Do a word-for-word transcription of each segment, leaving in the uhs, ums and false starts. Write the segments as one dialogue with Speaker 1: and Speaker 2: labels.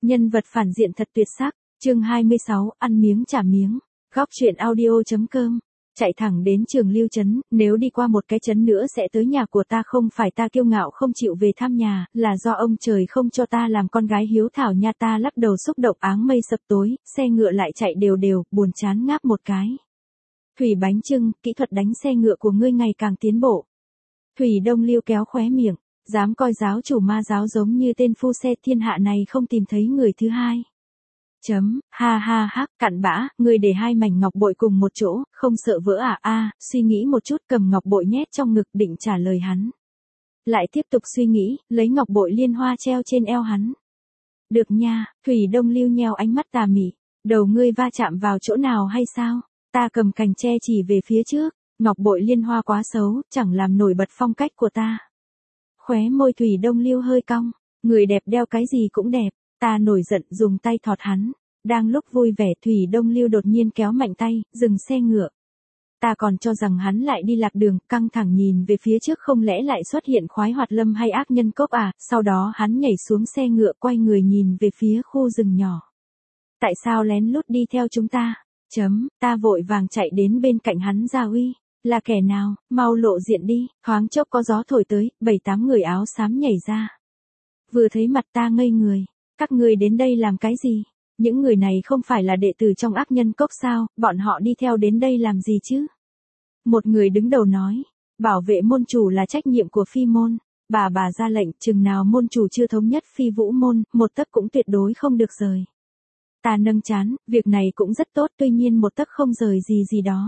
Speaker 1: Nhân vật phản diện thật tuyệt sắc, chương hai mươi sáu, ăn miếng trả miếng, góc truyện audio.com. Chạy thẳng đến Trường Lưu trấn, nếu đi qua một cái trấn nữa sẽ tới nhà của ta, không phải ta kiêu ngạo không chịu về thăm nhà, là do ông trời không cho ta làm con gái hiếu thảo nha. Ta lắc đầu xúc động, áng mây sập tối, xe ngựa lại chạy đều đều, buồn chán ngáp một cái. Thủy Bánh Chưng, kỹ thuật đánh xe ngựa của ngươi ngày càng tiến bộ. Thủy Đông Lưu kéo khóe miệng, dám coi giáo chủ ma giáo giống như tên phu xe, thiên hạ này không tìm thấy người thứ hai. Chấm, ha ha ha, cặn bã, người để hai mảnh ngọc bội cùng một chỗ, không sợ vỡ à? A, suy nghĩ một chút, cầm ngọc bội nhét trong ngực định trả lời hắn. Lại tiếp tục suy nghĩ, lấy ngọc bội liên hoa treo trên eo hắn. Được nha, Thủy Đông Lưu nheo ánh mắt tà mị, đầu ngươi va chạm vào chỗ nào hay sao? Ta cầm cành tre chỉ về phía trước, ngọc bội liên hoa quá xấu, chẳng làm nổi bật phong cách của ta. Khóe môi Thủy Đông Lưu hơi cong, người đẹp đeo cái gì cũng đẹp. Ta nổi giận dùng tay thọt hắn, đang lúc vui vẻ Thủy Đông Lưu đột nhiên kéo mạnh tay, dừng xe ngựa. Ta còn cho rằng hắn lại đi lạc đường, căng thẳng nhìn về phía trước, không lẽ lại xuất hiện khoái hoạt lâm hay ác nhân cốc à? Sau đó hắn nhảy xuống xe ngựa, quay người nhìn về phía khu rừng nhỏ. Tại sao lén lút đi theo chúng ta? Chấm, ta vội vàng chạy đến bên cạnh hắn ra uy. Là kẻ nào, mau lộ diện đi. Thoáng chốc có gió thổi tới, bảy tám người áo xám nhảy ra. Vừa thấy mặt ta ngây người. Các người đến đây làm cái gì? Những người này không phải là đệ tử trong ác nhân cốc sao, bọn họ đi theo đến đây làm gì chứ? Một người đứng đầu nói, bảo vệ môn chủ là trách nhiệm của phi môn, bà bà ra lệnh, chừng nào môn chủ chưa thống nhất phi vũ môn, một tấc cũng tuyệt đối không được rời. Ta nâng trán, việc này cũng rất tốt, tuy nhiên một tấc không rời gì gì đó.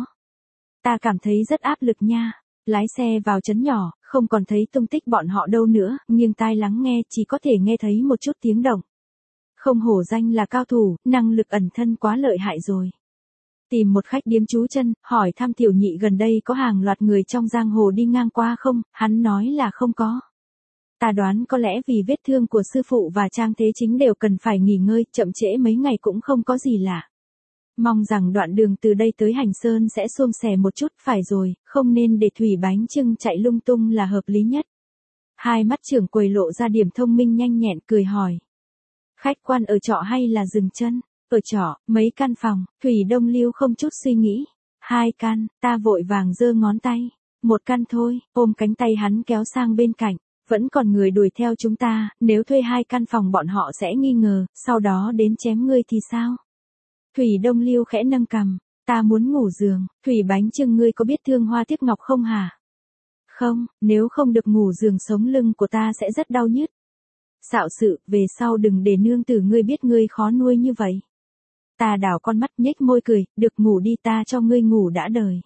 Speaker 1: Ta cảm thấy rất áp lực nha. Lái xe vào trấn nhỏ, không còn thấy tung tích bọn họ đâu nữa, nghiêng tai lắng nghe, chỉ có thể nghe thấy một chút tiếng động. Không hổ danh là cao thủ, năng lực ẩn thân quá lợi hại rồi. Tìm một khách điếm trú chân, hỏi thăm tiểu nhị gần đây có hàng loạt người trong giang hồ đi ngang qua không, hắn nói là không có. Ta đoán có lẽ vì vết thương của sư phụ và Trang Thế Chính đều cần phải nghỉ ngơi, chậm trễ mấy ngày cũng không có gì lạ. Mong rằng đoạn đường từ đây tới Hành Sơn sẽ suôn sẻ một chút, phải rồi, không nên để Thủy Bánh Chưng chạy lung tung là hợp lý nhất. Hai mắt trưởng quầy lộ ra điểm thông minh nhanh nhẹn, cười hỏi. Khách quan ở trọ hay là dừng chân? Ở trọ, mấy căn phòng, Thủy Đông Lưu không chút suy nghĩ. Hai căn, ta vội vàng giơ ngón tay. Một căn thôi, ôm cánh tay hắn kéo sang bên cạnh. Vẫn còn người đuổi theo chúng ta, nếu thuê hai căn phòng bọn họ sẽ nghi ngờ, sau đó đến chém ngươi thì sao? Thủy Đông Lưu khẽ nâng cằm, ta muốn ngủ giường. Thủy Bánh Chưng, ngươi có biết thương hoa tiếc ngọc không hả? Không, nếu không được ngủ giường sống lưng của ta sẽ rất đau nhức. Xạo sự, về sau đừng để nương tử ngươi biết ngươi khó nuôi như vậy. Ta đảo con mắt nhếch môi cười, được ngủ đi, ta cho ngươi ngủ đã đời.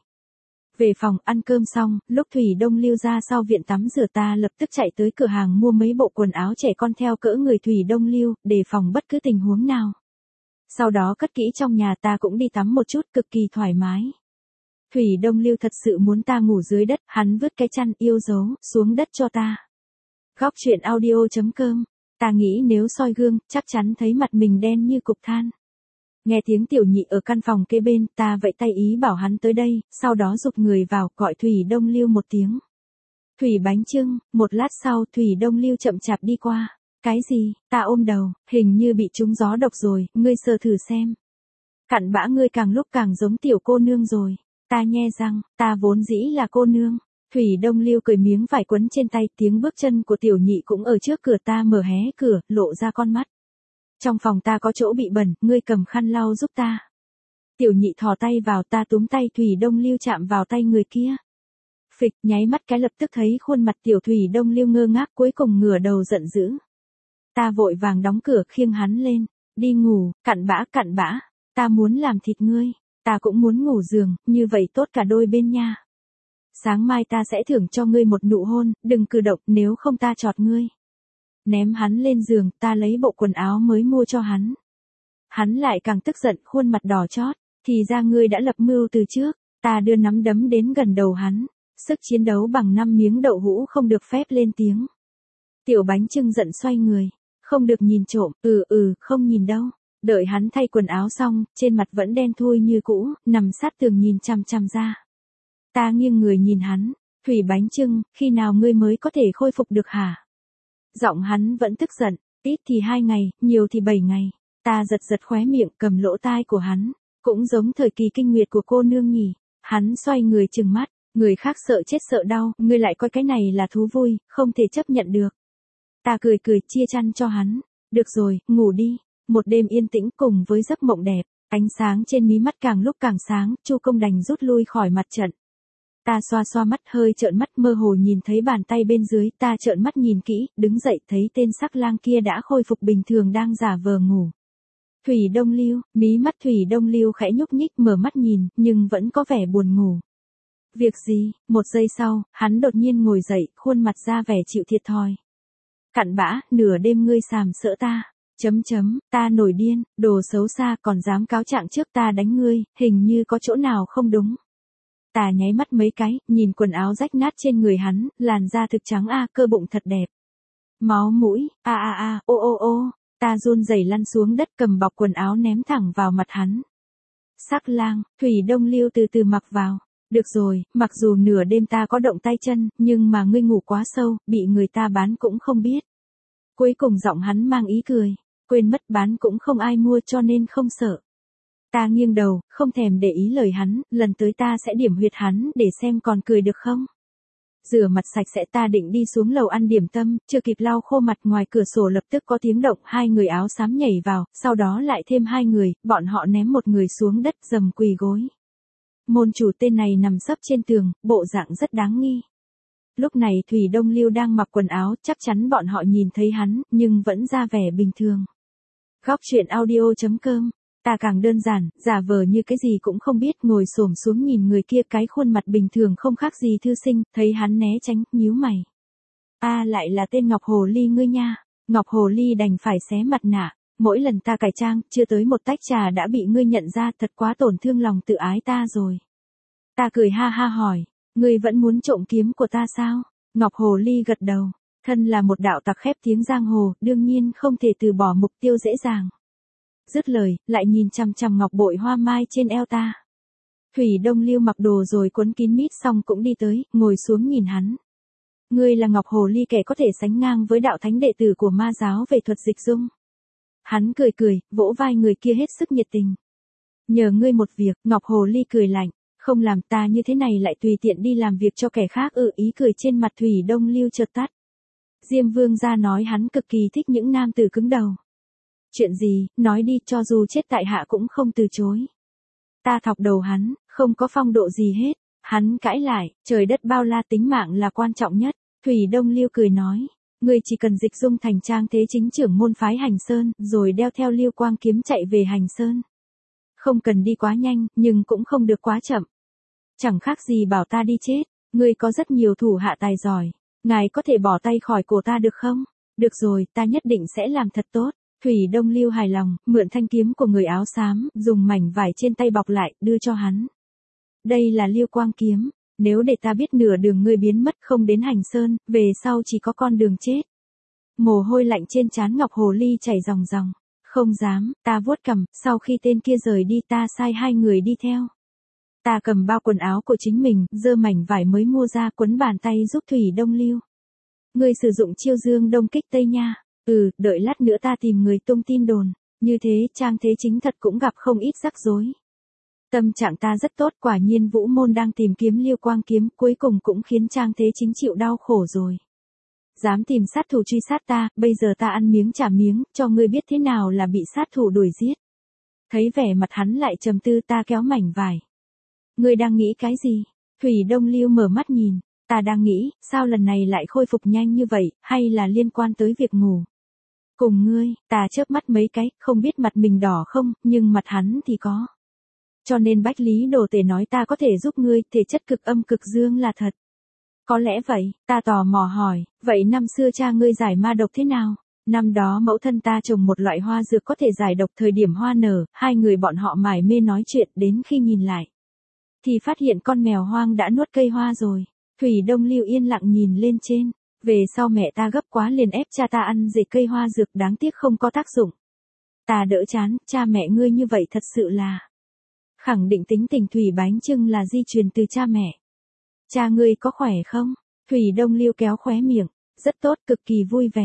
Speaker 1: Về phòng ăn cơm xong, lúc Thủy Đông Lưu ra sau viện tắm rửa, ta lập tức chạy tới cửa hàng mua mấy bộ quần áo trẻ con theo cỡ người Thủy Đông Lưu, đề phòng bất cứ tình huống nào. Sau đó cất kỹ trong nhà, ta cũng đi tắm một chút, cực kỳ thoải mái. Thủy Đông Lưu thật sự muốn ta ngủ dưới đất, hắn vứt cái chăn yêu dấu xuống đất cho ta. Góc truyện audio.com, ta nghĩ nếu soi gương, chắc chắn thấy mặt mình đen như cục than. Nghe tiếng tiểu nhị ở căn phòng kế bên, ta vẫy tay ý bảo hắn tới đây, sau đó giục người vào, gọi Thủy Đông Lưu một tiếng. Thủy Bánh Chưng, một lát sau Thủy Đông Lưu chậm chạp đi qua. Cái gì? Ta ôm đầu, hình như bị trúng gió độc rồi, ngươi sờ thử xem. Cặn bã, ngươi càng lúc càng giống tiểu cô nương rồi. Ta nhe răng, ta vốn dĩ là cô nương. Thủy Đông Lưu cười miếng vải quấn trên tay, tiếng bước chân của tiểu nhị cũng ở trước cửa, ta mở hé cửa, lộ ra con mắt. Trong phòng ta có chỗ bị bẩn, ngươi cầm khăn lau giúp ta. Tiểu nhị thò tay vào, ta túm tay Thủy Đông Lưu chạm vào tay người kia. Phịch, nháy mắt cái lập tức thấy khuôn mặt tiểu Thủy Đông Lưu ngơ ngác, cuối cùng ngửa đầu giận dữ. Ta vội vàng đóng cửa khiêng hắn lên, đi ngủ, cặn bã cặn bã, ta muốn làm thịt ngươi, ta cũng muốn ngủ giường, như vậy tốt cả đôi bên nha. Sáng mai ta sẽ thưởng cho ngươi một nụ hôn, đừng cử động, nếu không ta chọt ngươi. Ném hắn lên giường, ta lấy bộ quần áo mới mua cho hắn. Hắn lại càng tức giận, khuôn mặt đỏ chót, thì ra ngươi đã lập mưu từ trước. Ta đưa nắm đấm đến gần đầu hắn, sức chiến đấu bằng năm miếng đậu hũ không được phép lên tiếng. Tiểu Bánh Chưng giận xoay người, không được nhìn trộm, ừ ừ, không nhìn đâu. Đợi hắn thay quần áo xong, trên mặt vẫn đen thui như cũ, nằm sát tường nhìn chằm chằm ra. Ta nghiêng người nhìn hắn, Thủy Bánh Chưng, khi nào ngươi mới có thể khôi phục được hả? Giọng hắn vẫn tức giận, Ít thì hai ngày, nhiều thì bảy ngày. Ta giật giật khóe miệng cầm lỗ tai của hắn. Cũng giống thời kỳ kinh nguyệt của cô nương nhỉ. Hắn xoay người trừng mắt. Người khác sợ chết sợ đau, ngươi lại coi cái này là thú vui, không thể chấp nhận được. Ta cười cười chia chăn cho hắn. Được rồi, ngủ đi. Một đêm yên tĩnh cùng với giấc mộng đẹp. Ánh sáng trên mí mắt càng lúc càng sáng, Chu Công đành rút lui khỏi mặt trận. Ta xoa xoa mắt hơi trợn mắt mơ hồ nhìn thấy bàn tay bên dưới, ta trợn mắt nhìn kỹ, đứng dậy thấy tên sắc lang kia đã khôi phục bình thường đang giả vờ ngủ. Thủy Đông Lưu, mí mắt Thủy Đông Lưu khẽ nhúc nhích mở mắt nhìn, nhưng vẫn có vẻ buồn ngủ. Việc gì? Một giây sau, hắn đột nhiên ngồi dậy, khuôn mặt ra vẻ chịu thiệt thòi. Cặn bã, nửa đêm ngươi sàm sỡ ta. Chấm chấm, ta nổi điên, đồ xấu xa còn dám cáo trạng trước ta đánh ngươi, hình như có chỗ nào không đúng. Ta nháy mắt mấy cái, nhìn quần áo rách nát trên người hắn, làn da thực trắng a, cơ bụng thật đẹp. Máu mũi, a a a, ô ô ô, ta run rẩy lăn xuống đất cầm bọc quần áo ném thẳng vào mặt hắn. Sắc lang, Thủy Đông Lưu từ từ mặc vào. Được rồi, mặc dù nửa đêm ta có động tay chân, nhưng mà ngươi ngủ quá sâu, bị người ta bán cũng không biết. Cuối cùng giọng hắn mang ý cười, quên mất bán cũng không ai mua cho nên không sợ. Ta nghiêng đầu, không thèm để ý lời hắn, lần tới ta sẽ điểm huyệt hắn để xem còn cười được không. Rửa mặt sạch sẽ ta định đi xuống lầu ăn điểm tâm, chưa kịp lau khô mặt ngoài cửa sổ lập tức có tiếng động, hai người áo xám nhảy vào, sau đó lại thêm hai người, bọn họ ném một người xuống đất dầm quỳ gối. Môn chủ tên này nằm sấp trên tường, bộ dạng rất đáng nghi. Lúc này Thủy Đông Lưu đang mặc quần áo, chắc chắn bọn họ nhìn thấy hắn, nhưng vẫn ra vẻ bình thường. Góc truyện audio chấm com. Ta càng đơn giản, giả vờ như cái gì cũng không biết, ngồi xổm xuống nhìn người kia, cái khuôn mặt bình thường không khác gì thư sinh, thấy hắn né tránh, nhíu mày. A à, lại là tên Ngọc Hồ Ly ngươi nha. Ngọc Hồ Ly đành phải xé mặt nạ. Mỗi lần ta cải trang, chưa tới một tách trà đã bị ngươi nhận ra, thật quá tổn thương lòng tự ái ta rồi. Ta cười ha ha hỏi, ngươi vẫn muốn trộm kiếm của ta sao? Ngọc Hồ Ly gật đầu, thân là một đạo tặc khép tiếng giang hồ, đương nhiên không thể từ bỏ mục tiêu dễ dàng. Dứt lời, lại nhìn chằm chằm ngọc bội hoa mai trên eo ta. Thủy Đông Lưu mặc đồ rồi quấn kín mít xong cũng đi tới, ngồi xuống nhìn hắn. Ngươi là Ngọc Hồ Ly, kẻ có thể sánh ngang với đạo thánh đệ tử của ma giáo về thuật dịch dung. Hắn cười cười, vỗ vai người kia hết sức nhiệt tình. Nhờ ngươi một việc, Ngọc Hồ Ly cười lạnh, không làm ta như thế này lại tùy tiện đi làm việc cho kẻ khác ư? Ý cười trên mặt Thủy Đông Lưu chợt tắt. Diêm Vương gia nói hắn cực kỳ thích những nam tử cứng đầu. Chuyện gì, nói đi, cho dù chết tại hạ cũng không từ chối. Ta thọc đầu hắn, không có phong độ gì hết. Hắn cãi lại, trời đất bao la, tính mạng là quan trọng nhất. Thủy Đông Lưu cười nói, ngươi chỉ cần dịch dung thành Trang Thế Chính trưởng môn phái Hành Sơn, rồi đeo theo Lưu Quang kiếm chạy về Hành Sơn. Không cần đi quá nhanh, nhưng cũng không được quá chậm. Chẳng khác gì bảo ta đi chết. Ngươi có rất nhiều thủ hạ tài giỏi. Ngài có thể bỏ tay khỏi cổ ta được không? Được rồi, ta nhất định sẽ làm thật tốt. Thủy Đông Lưu hài lòng, mượn thanh kiếm của người áo xám, dùng mảnh vải trên tay bọc lại, đưa cho hắn. Đây là Lưu Quang kiếm, nếu để ta biết nửa đường ngươi biến mất không đến Hành Sơn, về sau chỉ có con đường chết. Mồ hôi lạnh trên trán Ngọc Hồ Ly chảy ròng ròng. Không dám, ta vuốt cằm, sau khi tên kia rời đi ta sai hai người đi theo. Ta cầm bao quần áo của chính mình, giơ mảnh vải mới mua ra quấn bàn tay giúp Thủy Đông Lưu. Ngươi sử dụng chiêu dương đông kích tây nha. Ừ, đợi lát nữa ta tìm người tung tin đồn. Như thế, Trang Thế Chính thật cũng gặp không ít rắc rối. Tâm trạng ta rất tốt, quả nhiên Vũ Môn đang tìm kiếm Lưu Quang kiếm, cuối cùng cũng khiến Trang Thế Chính chịu đau khổ rồi. Dám tìm sát thủ truy sát ta, bây giờ ta ăn miếng trả miếng, cho ngươi biết thế nào là bị sát thủ đuổi giết. Thấy vẻ mặt hắn lại trầm tư, ta kéo mảnh vải. Ngươi đang nghĩ cái gì? Thủy Đông Lưu mở mắt nhìn, ta đang nghĩ, sao lần này lại khôi phục nhanh như vậy, hay là liên quan tới việc ngủ? Cùng ngươi, ta chớp mắt mấy cái, không biết mặt mình đỏ không, nhưng mặt hắn thì có. Cho nên Bách Lý Đồ Tể nói ta có thể giúp ngươi, thể chất cực âm cực dương là thật. Có lẽ vậy, ta tò mò hỏi, vậy năm xưa cha ngươi giải ma độc thế nào? Năm đó mẫu thân ta trồng một loại hoa dược có thể giải độc, thời điểm hoa nở, hai người bọn họ mải mê nói chuyện, đến khi nhìn lại thì phát hiện con mèo hoang đã nuốt cây hoa rồi. Thủy Đông Lưu yên lặng nhìn lên trên. Về sau mẹ ta gấp quá liền ép cha ta ăn dệt cây hoa dược, đáng tiếc không có tác dụng. Ta đỡ chán, cha mẹ ngươi như vậy thật sự là. Khẳng định tính tình Thủy Bánh Trưng là di truyền từ cha mẹ. Cha ngươi có khỏe không? Thủy Đông Lưu kéo khóe miệng. Rất tốt, cực kỳ vui vẻ.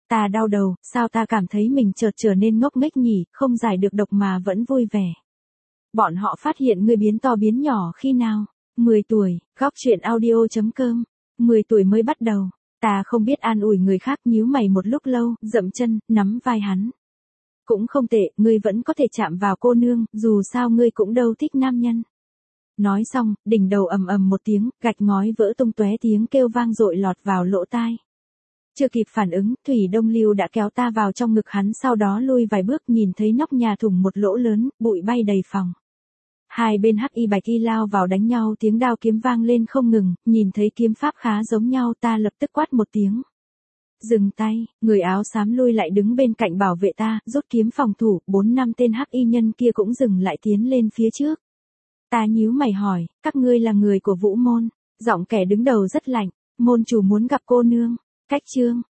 Speaker 1: Ta đau đầu, sao ta cảm thấy mình chợt trở nên ngốc nghếch nhỉ, không giải được độc mà vẫn vui vẻ. Bọn họ phát hiện ngươi biến to biến nhỏ khi nào? mười tuổi, góc chuyện audio chấm com. mười tuổi mới bắt đầu. Ta không biết an ủi người khác, nhíu mày một lúc lâu, dậm chân, nắm vai hắn. Cũng không tệ, ngươi vẫn có thể chạm vào cô nương, dù sao ngươi cũng đâu thích nam nhân. Nói xong, đỉnh đầu ầm ầm một tiếng, gạch ngói vỡ tung tóe, tiếng kêu vang dội lọt vào lỗ tai. Chưa kịp phản ứng, Thủy Đông Lưu đã kéo ta vào trong ngực hắn, sau đó lui vài bước, nhìn thấy nóc nhà thủng một lỗ lớn, bụi bay đầy phòng. Hai bên hắc y bạch y lao vào đánh nhau, tiếng đao kiếm vang lên không ngừng, nhìn thấy kiếm pháp khá giống nhau, ta lập tức quát một tiếng. Dừng tay, người áo xám lui lại đứng bên cạnh bảo vệ ta, rút kiếm phòng thủ, bốn năm tên hắc y nhân kia cũng dừng lại tiến lên phía trước. Ta nhíu mày hỏi, các ngươi là người của Vũ Môn? Giọng kẻ đứng đầu rất lạnh, môn chủ muốn gặp cô nương. Cách chương,